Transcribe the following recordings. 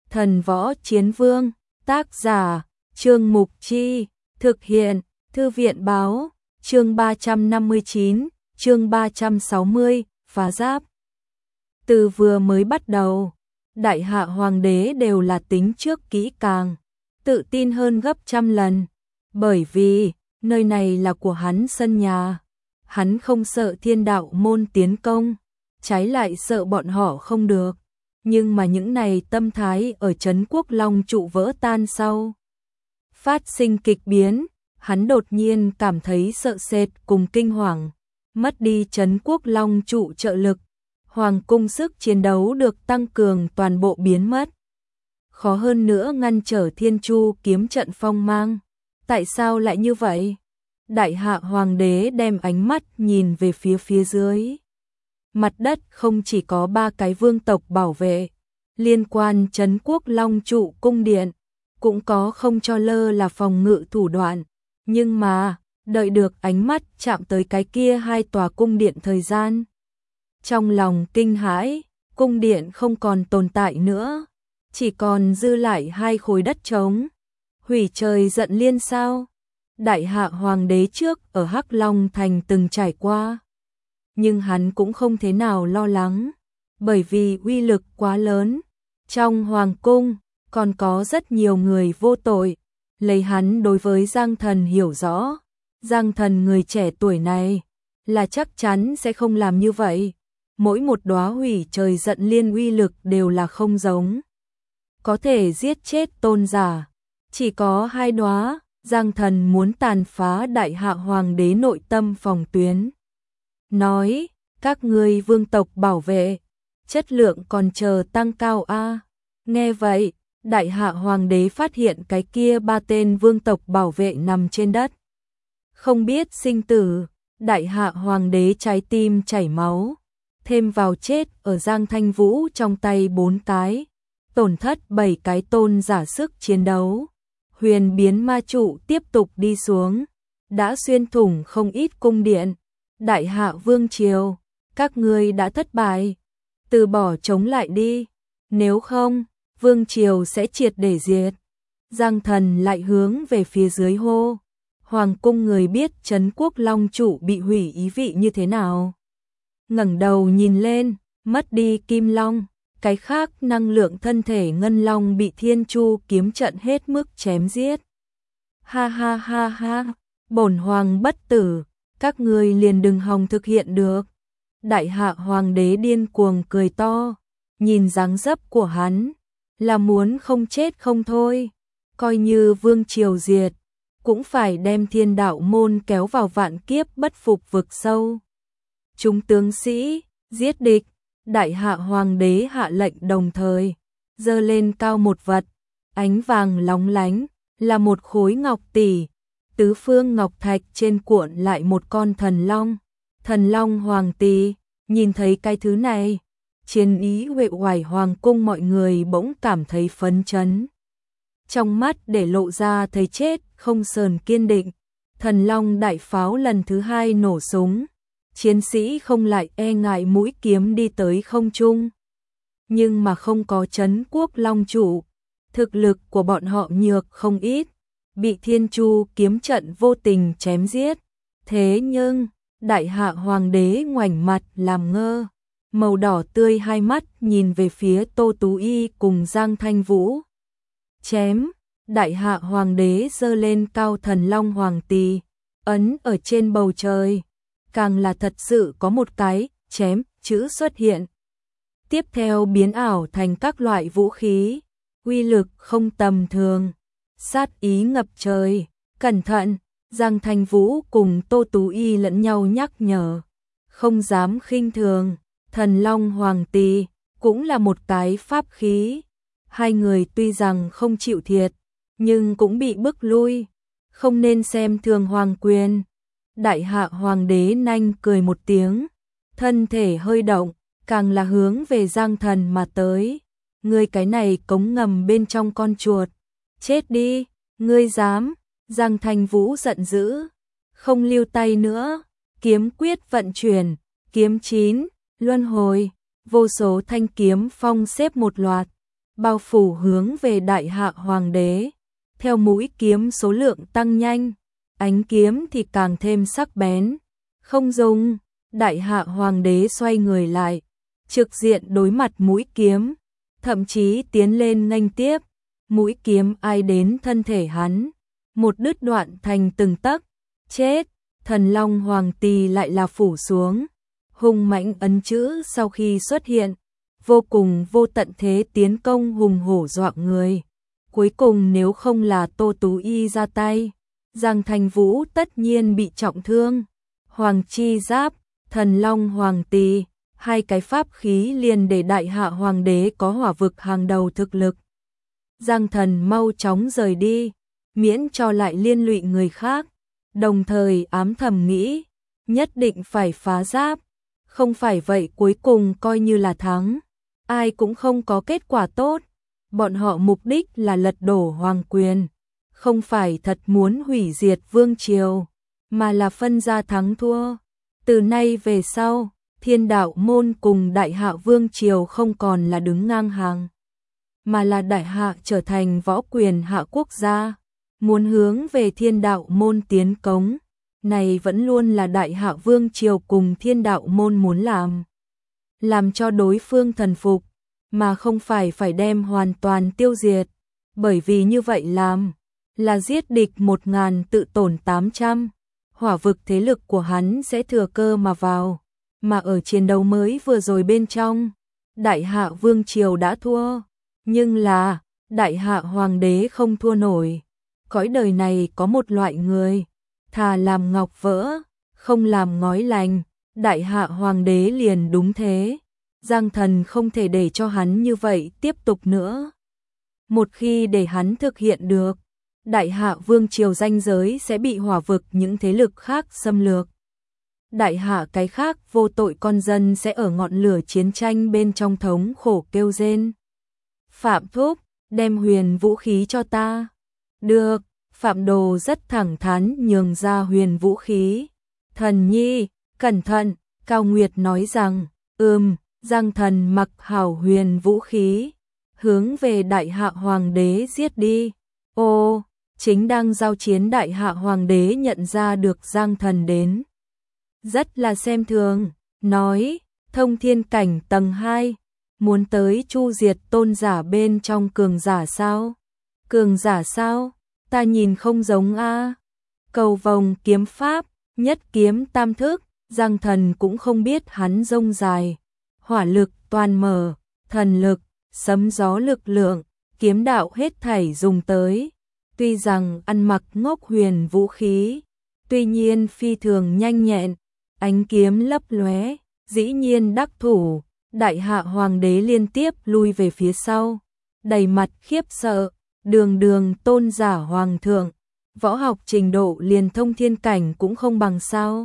Thần Võ Chiến Vương, tác giả, Trương Mục Chi, thực hiện, Thư viện báo, chương 359, chương 360, phá giáp. Từ vừa mới bắt đầu, Đại Hạ Hoàng đế đều là tính trước kỹ càng, tự tin hơn gấp trăm lần, bởi vì nơi này là của hắn sân nhà, hắn không sợ Thiên Đạo môn tiến công, trái lại sợ bọn họ không được. Nhưng mà những này tâm thái ở Trấn Quốc Long trụ vỡ tan sau phát sinh kịch biến, hắn đột nhiên cảm thấy sợ sệt cùng kinh hoàng, mất đi Trấn Quốc Long trụ trợ lực, hoàng cung sức chiến đấu được tăng cường toàn bộ biến mất. Khó hơn nữa ngăn trở Thiên Chu kiếm trận phong mang. Tại sao lại như vậy? Đại Hạ Hoàng đế đem ánh mắt nhìn về phía dưới. Mặt đất không chỉ có 3 cái vương tộc bảo vệ, liên quan Trấn Quốc Long trụ cung điện, cũng có không cho lơ là phòng ngự thủ đoạn, nhưng mà, đợi được ánh mắt chạm tới cái kia 2 tòa cung điện thời gian. Trong lòng kinh hãi, cung điện không còn tồn tại nữa, chỉ còn dư lại 2 khối đất trống. Hủy trời giận liên sao? Đại Hạ Hoàng đế trước ở Hắc Long Thành từng trải qua. Nhưng hắn cũng không thế nào lo lắng, bởi vì uy lực quá lớn. Trong Hoàng cung, còn có rất nhiều người vô tội. Lấy hắn đối với Giang Thần hiểu rõ, Giang Thần người trẻ tuổi này, là chắc chắn sẽ không làm như vậy. Mỗi một đóa hủy trời giận liên uy lực đều là không giống. Có thể giết chết tôn giả, chỉ có 2 đóa. Giang Thần muốn tàn phá Đại Hạ Hoàng đế nội tâm phòng tuyến. Nói, các ngươi vương tộc bảo vệ, chất lượng còn chờ tăng cao a. Nghe vậy, Đại Hạ Hoàng đế phát hiện cái kia 3 tên vương tộc bảo vệ nằm trên đất. Không biết sinh tử, Đại Hạ Hoàng đế trái tim chảy máu, thêm vào chết ở Giang Thanh Vũ trong tay 4 cái, tổn thất 7 cái tôn giả sức chiến đấu. Huyền biến ma trụ tiếp tục đi xuống, đã xuyên thủng không ít cung điện. Đại Hạ Vương Triều, các ngươi đã thất bại, từ bỏ chống lại đi, nếu không, Vương Triều sẽ triệt để diệt. Giang Thần lại hướng về phía dưới hô, Hoàng cung người biết Trấn Quốc Long trụ bị hủy ý vị như thế nào. Ngẩng đầu nhìn lên, mất đi Kim Long. Cái khác năng lượng thân thể Ngân Long bị Thiên Chu kiếm trận hết mức chém giết. Ha ha ha ha, bổn hoàng bất tử, các ngươi liền đừng hòng thực hiện được. Đại Hạ Hoàng đế điên cuồng cười to, nhìn dáng dấp của hắn, là muốn không chết không thôi. Coi như Vương Triều diệt, cũng phải đem Thiên Đạo môn kéo vào vạn kiếp bất phục vực sâu. Chúng tướng sĩ, giết địch. Đại Hạ Hoàng đế hạ lệnh đồng thời, giơ lên cao một vật, ánh vàng lóng lánh, là một khối ngọc tỷ, tứ phương ngọc thạch trên cuộn lại một con thần long. Thần long hoàng tỷ, nhìn thấy cái thứ này, chiến ý uể oải hoàng cung mọi người bỗng cảm thấy phấn chấn. Trong mắt để lộ ra thấy chết không sờn kiên định, thần long đại pháo lần thứ 2 nổ súng. Chiến sĩ không lại e ngại mũi kiếm đi tới không trung. Nhưng mà không có Trấn Quốc Long trụ, thực lực của bọn họ nhược không ít, bị Thiên Chu kiếm trận vô tình chém giết. Thế nhưng, Đại Hạ Hoàng đế ngoảnh mặt làm ngơ, màu đỏ tươi hai mắt nhìn về phía Tô Tú Y cùng Giang Thanh Vũ. Chém, Đại Hạ Hoàng đế giơ lên cao thần long hoàng tỳ, ấn ở trên bầu trời. Càng là thật sự có một cái chém chữ xuất hiện. Tiếp theo biến ảo thành các loại vũ khí, uy lực không tầm thường, sát ý ngập trời. Cẩn thận, Giang Thanh Vũ cùng Tô Tú Y lẫn nhau nhắc nhở, không dám khinh thường. Thần long hoàng tỳ cũng là một cái pháp khí. 2 người tuy rằng không chịu thiệt, nhưng cũng bị bức lui, không nên xem thường hoàng quyền. Đại Hạ Hoàng đế nanh cười một tiếng, thân thể hơi động, càng là hướng về Giang Thần mà tới. Ngươi cái này cống ngầm bên trong con chuột, chết đi, ngươi dám. Giang Thanh Vũ giận dữ, không lưu tay nữa, kiếm quyết vận chuyển, kiếm 9, luân hồi, vô số thanh kiếm phong xếp một loạt, bao phủ hướng về Đại Hạ Hoàng đế. Theo mũi kiếm số lượng tăng nhanh, ánh kiếm thì càng thêm sắc bén. Không dùng, Đại Hạ Hoàng đế xoay người lại, trực diện đối mặt mũi kiếm, thậm chí tiến lên nghênh tiếp. Mũi kiếm ai đến thân thể hắn, một đứt đoạn thành từng tấc. Chết, Thần Long Hoàng Tỳ lại là phủ xuống. Hung mãnh ấn chữ sau khi xuất hiện, vô cùng vô tận thế tiến công hùng hổ dọa người. Cuối cùng nếu không là Tô Tú Y ra tay, Giang Thành Vũ tất nhiên bị trọng thương. Hoàng chi giáp, Thần Long Hoàng Tỳ, hai cái pháp khí liền để Đại Hạ Hoàng đế có hỏa vực hàng đầu thực lực. Giang Thần mau chóng rời đi, miễn cho lại liên lụy người khác, đồng thời ám thầm nghĩ, nhất định phải phá giáp, không phải vậy cuối cùng coi như là thắng, ai cũng không có kết quả tốt. Bọn họ mục đích là lật đổ hoàng quyền, không phải thật muốn hủy diệt vương triều, mà là phân ra thắng thua. Từ nay về sau, Thiên Đạo môn cùng Đại Hạ vương triều không còn là đứng ngang hàng, mà là Đại Hạ trở thành võ quyền hạ quốc gia, muốn hướng về Thiên Đạo môn tiến cống. Này vẫn luôn là Đại Hạ vương triều cùng Thiên Đạo môn muốn làm cho đối phương thần phục, mà không phải đem hoàn toàn tiêu diệt, bởi vì như vậy làm là giết địch 1000 tự tổn 800, hỏa vực thế lực của hắn sẽ thừa cơ mà vào, mà ở chiến đấu mới vừa rồi bên trong, Đại Hạ vương triều đã thua, nhưng là Đại Hạ hoàng đế không thua nổi. Cõi đời này có một loại người, thà làm ngọc vỡ, không làm ngói lành, Đại Hạ hoàng đế liền đúng thế. Giang Thần không thể để cho hắn như vậy tiếp tục nữa. Một khi để hắn thực hiện được, Đại Hạ vương triều ranh giới sẽ bị hỏa vực những thế lực khác xâm lược. Đại Hạ cái khác vô tội con dân sẽ ở ngọn lửa chiến tranh bên trong thống khổ kêu rên. Phạm Thúc, đem huyền vũ khí cho ta. Được, Phạm Đồ rất thẳng thắn nhường ra huyền vũ khí. Thần nhi, cẩn thận, Cao Nguyệt nói rằng, Giang Thần mặc hảo huyền vũ khí, hướng về Đại Hạ Hoàng đế giết đi. Ô, chính đang giao chiến Đại Hạ Hoàng đế nhận ra được Giang Thần đến. Rất là xem thường, nói, thông thiên cảnh tầng 2, muốn tới chu diệt tôn giả bên trong cường giả sao? Cường giả sao? Ta nhìn không giống a. Cầu vồng kiếm pháp, nhất kiếm tam thức, Giang Thần cũng không biết hắn rông dài. Hỏa lực toàn mở, thần lực, sấm gió lực lượng, kiếm đạo hết thảy dùng tới. Tuy rằng ăn mặc ngốc huyền vũ khí, tuy nhiên phi thường nhanh nhẹn, ánh kiếm lấp lóe, dĩ nhiên đắc thủ. Đại Hạ Hoàng đế liên tiếp lui về phía sau, đầy mặt khiếp sợ, đường tôn giả hoàng thượng, võ học trình độ liền thông thiên cảnh cũng không bằng sao.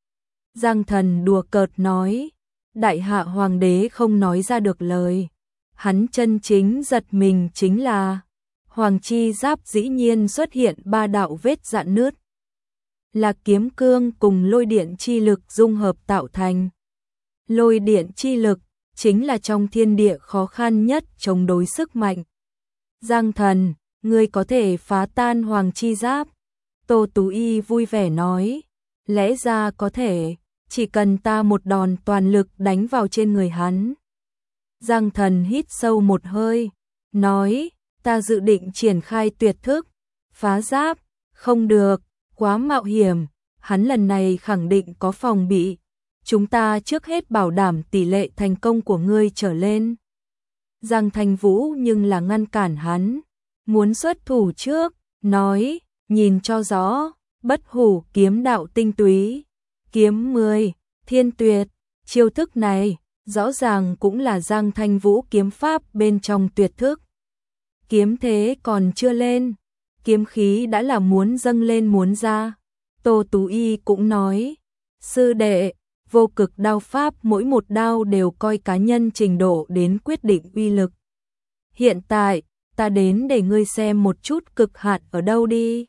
Giang Thần đùa cợt nói. Đại Hạ Hoàng đế không nói ra được lời. Hắn chân chính giật mình chính là Hoàng chi giáp dĩ nhiên xuất hiện 3 đạo vết rạn nứt. Là kiếm cương cùng lôi điện chi lực dung hợp tạo thành. Lôi điện chi lực chính là trong thiên địa khó khăn nhất chống đối sức mạnh. Giang Thần, ngươi có thể phá tan Hoàng chi giáp. Tô Tú Y vui vẻ nói. Lẽ ra có thể. Chỉ cần ta một đòn toàn lực đánh vào trên người hắn. Giang Thần hít sâu một hơi, nói, ta dự định triển khai tuyệt thức, phá giáp, không được, quá mạo hiểm, hắn lần này khẳng định có phòng bị, chúng ta trước hết bảo đảm tỷ lệ thành công của ngươi trở lên. Giang Thành Vũ nhưng là ngăn cản hắn, muốn xuất thủ trước, nói, nhìn cho rõ, bất hủ kiếm đạo tinh túy. Kiếm 10, thiên tuyệt, chiêu thức này, rõ ràng cũng là Giang Thanh Vũ kiếm pháp bên trong tuyệt thức. Kiếm thế còn chưa lên, kiếm khí đã là muốn dâng lên muốn ra. Tô Tú Y cũng nói, sư đệ, vô cực đao pháp mỗi một đao đều coi cá nhân trình độ đến quyết định uy lực. Hiện tại, ta đến để ngươi xem một chút cực hạn ở đâu đi.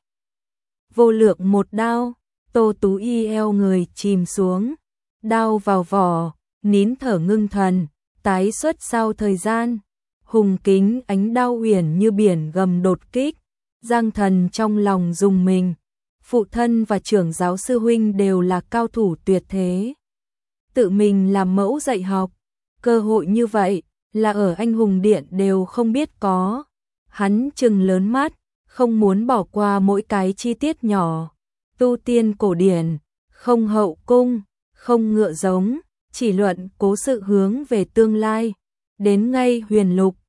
Vô lượng một đao. Tô Tú Y eo người chìm xuống, đao vào vỏ, nín thở ngưng thần, tái xuất sau thời gian. hùng kính ánh đao uyển như biển gầm đột kích. Giang Thần trong lòng rùng mình, phụ thân và trưởng giáo sư huynh đều là cao thủ tuyệt thế. Tự mình làm mẫu dạy học, cơ hội như vậy là ở anh hùng điện đều không biết có. Hắn trừng lớn mắt, không muốn bỏ qua mỗi cái chi tiết nhỏ. Tu tiên cổ điển, không hậu cung, không ngựa giống, chỉ luận cố sự hướng về tương lai. Đến ngay huyền lục,